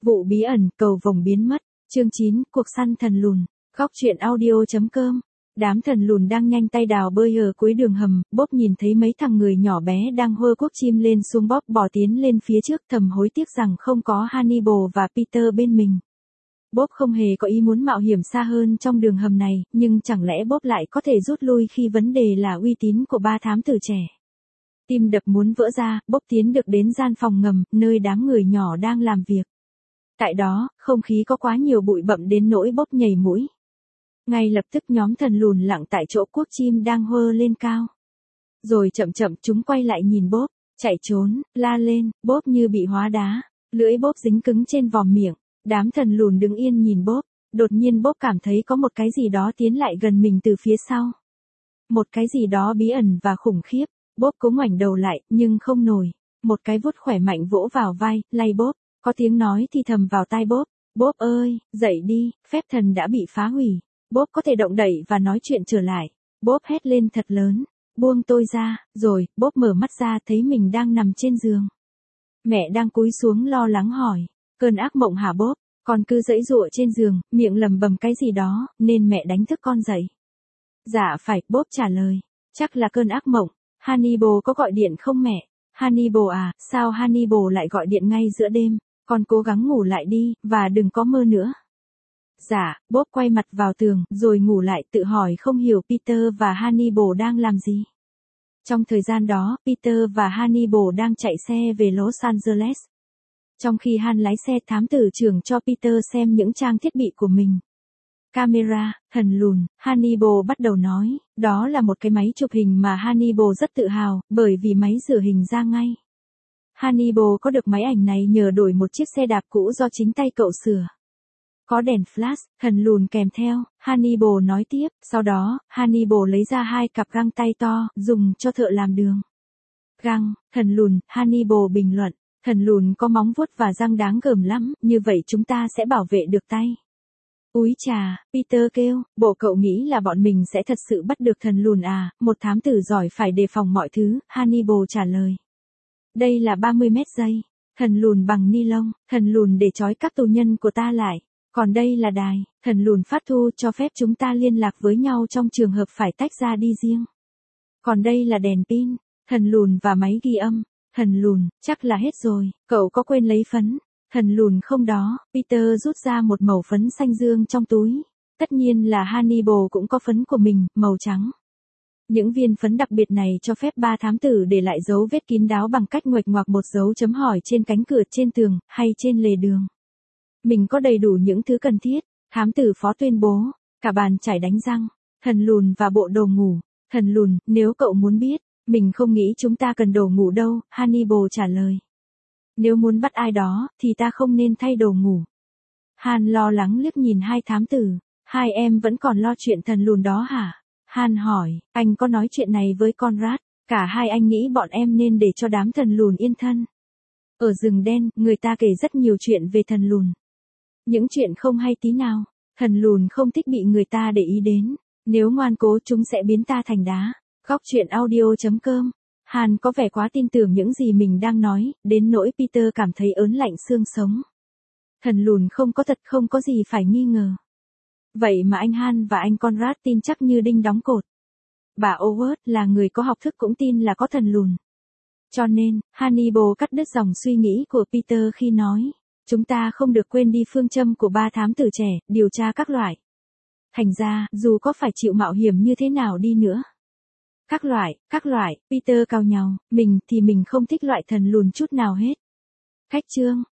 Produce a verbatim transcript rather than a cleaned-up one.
Vụ bí ẩn, cầu vồng biến mất. Chương chín, cuộc săn thần lùn. Góc truyện audio chấm com. Đám thần lùn đang nhanh tay đào bơi ở cuối đường hầm, Bob nhìn thấy mấy thằng người nhỏ bé đang hơ cuốc chim lên xuống. Bob bò tiến lên phía trước, thầm hối tiếc rằng không có Hannibal và Peter bên mình. Bob không hề có ý muốn mạo hiểm xa hơn trong đường hầm này, nhưng chẳng lẽ Bob lại có thể rút lui khi vấn đề là uy tín của ba thám tử trẻ. Tim đập muốn vỡ ra, Bob tiến được đến gian phòng ngầm, nơi đám người nhỏ đang làm việc. Tại đó, không khí có quá nhiều bụi bặm đến nỗi Bob nhảy mũi. Ngay lập tức nhóm thần lùn lặng tại chỗ cuốc chim đang hơ lên cao. Rồi chậm chậm chúng quay lại nhìn Bob, chạy trốn, la lên, Bob như bị hóa đá, lưỡi Bob dính cứng trên vòm miệng. Đám thần lùn đứng yên nhìn Bob, đột nhiên Bob cảm thấy có một cái gì đó tiến lại gần mình từ phía sau. Một cái gì đó bí ẩn và khủng khiếp, Bob cố ngoảnh đầu lại, nhưng không nổi. Một cái vuốt khỏe mạnh vỗ vào vai, lay Bob, có tiếng nói thì thầm vào tai Bob, Bob ơi, dậy đi, phép thần đã bị phá hủy. Bob có thể động đậy và nói chuyện trở lại. Bob hét lên thật lớn, buông tôi ra, rồi, Bob mở mắt ra thấy mình đang nằm trên giường. Mẹ đang cúi xuống lo lắng hỏi, cơn ác mộng hả Bob? Con cứ giãy giụa trên giường, miệng lầm bầm cái gì đó, nên mẹ đánh thức con dậy. Dạ phải, Bob trả lời, chắc là cơn ác mộng. Hannibal có gọi điện không mẹ? Hannibal à, sao Hannibal lại gọi điện ngay giữa đêm? Con cố gắng ngủ lại đi, và đừng có mơ nữa. Dạ, Bob quay mặt vào tường, rồi ngủ lại tự hỏi không hiểu Peter và Hannibal đang làm gì. Trong thời gian đó, Peter và Hannibal đang chạy xe về Los Angeles. Trong khi Han lái xe, thám tử trưởng cho Peter xem những trang thiết bị của mình. Camera, thần lùn, Hannibal bắt đầu nói, đó là một cái máy chụp hình mà Hannibal rất tự hào, bởi vì máy rửa hình ra ngay. Hannibal có được máy ảnh này nhờ đổi một chiếc xe đạp cũ do chính tay cậu sửa. Có đèn flash, thần lùn kèm theo, Hannibal nói tiếp, sau đó, Hannibal lấy ra hai cặp găng tay to, dùng cho thợ làm đường. Găng, thần lùn, Hannibal bình luận, thần lùn có móng vuốt và răng đáng gờm lắm, như vậy chúng ta sẽ bảo vệ được tay. Úi chà, Peter kêu, bộ cậu nghĩ là bọn mình sẽ thật sự bắt được thần lùn à, một thám tử giỏi phải đề phòng mọi thứ, Hannibal trả lời. Đây là ba mươi mét dây, thần lùn bằng ni lông, thần lùn để trói các tù nhân của ta lại. Còn đây là đài, thần lùn phát thu cho phép chúng ta liên lạc với nhau trong trường hợp phải tách ra đi riêng. Còn đây là đèn pin, thần lùn và máy ghi âm. Thần lùn, chắc là hết rồi, cậu có quên lấy phấn. Thần lùn không đó, Peter rút ra một mẩu phấn xanh dương trong túi. Tất nhiên là Hannibal cũng có phấn của mình, màu trắng. Những viên phấn đặc biệt này cho phép ba thám tử để lại dấu vết kín đáo bằng cách nguệch ngoạc một dấu chấm hỏi trên cánh cửa, trên tường, hay trên lề đường. Mình có đầy đủ những thứ cần thiết, thám tử phó tuyên bố, cả bàn chải đánh răng, thần lùn và bộ đồ ngủ. Thần lùn, nếu cậu muốn biết, mình không nghĩ chúng ta cần đồ ngủ đâu, Hannibal trả lời. Nếu muốn bắt ai đó, thì ta không nên thay đồ ngủ. Han lo lắng liếc nhìn hai thám tử, hai em vẫn còn lo chuyện thần lùn đó hả? Han hỏi, anh có nói chuyện này với Conrad, cả hai anh nghĩ bọn em nên để cho đám thần lùn yên thân. Ở rừng đen, người ta kể rất nhiều chuyện về thần lùn. Những chuyện không hay tí nào, thần lùn không thích bị người ta để ý đến, nếu ngoan cố chúng sẽ biến ta thành đá. Góc truyện audio chấm com. Han có vẻ quá tin tưởng những gì mình đang nói, đến nỗi Peter cảm thấy ớn lạnh xương sống. Thần lùn không có thật, không có gì phải nghi ngờ. Vậy mà anh Han và anh Conrad tin chắc như đinh đóng cột. Bà Howard là người có học thức cũng tin là có thần lùn. Cho nên, Hannibal cắt đứt dòng suy nghĩ của Peter khi nói, chúng ta không được quên đi phương châm của ba thám tử trẻ, điều tra các loại. Thành ra, dù có phải chịu mạo hiểm như thế nào đi nữa. Các loại, các loại, Peter cau nhàu, mình thì mình không thích loại thần lùn chút nào hết. Khách chương.